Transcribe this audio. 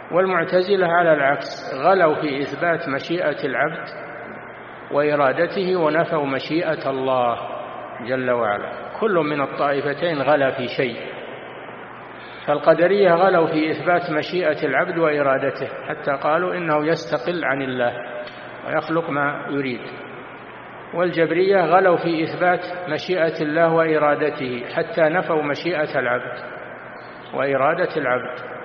والمعتزلة على العكس، غلوا في إثبات مشيئة العبد وإرادته ونفوا مشيئة الله جل وعلا. كل من الطائفتين غلا في شيء. فالقدرية غلوا في إثبات مشيئة العبد وإرادته حتى قالوا إنه يستقل عن الله ويخلق ما يريد، والجبرية غلوا في إثبات مشيئة الله وإرادته حتى نفوا مشيئة العبد وإرادة العبد.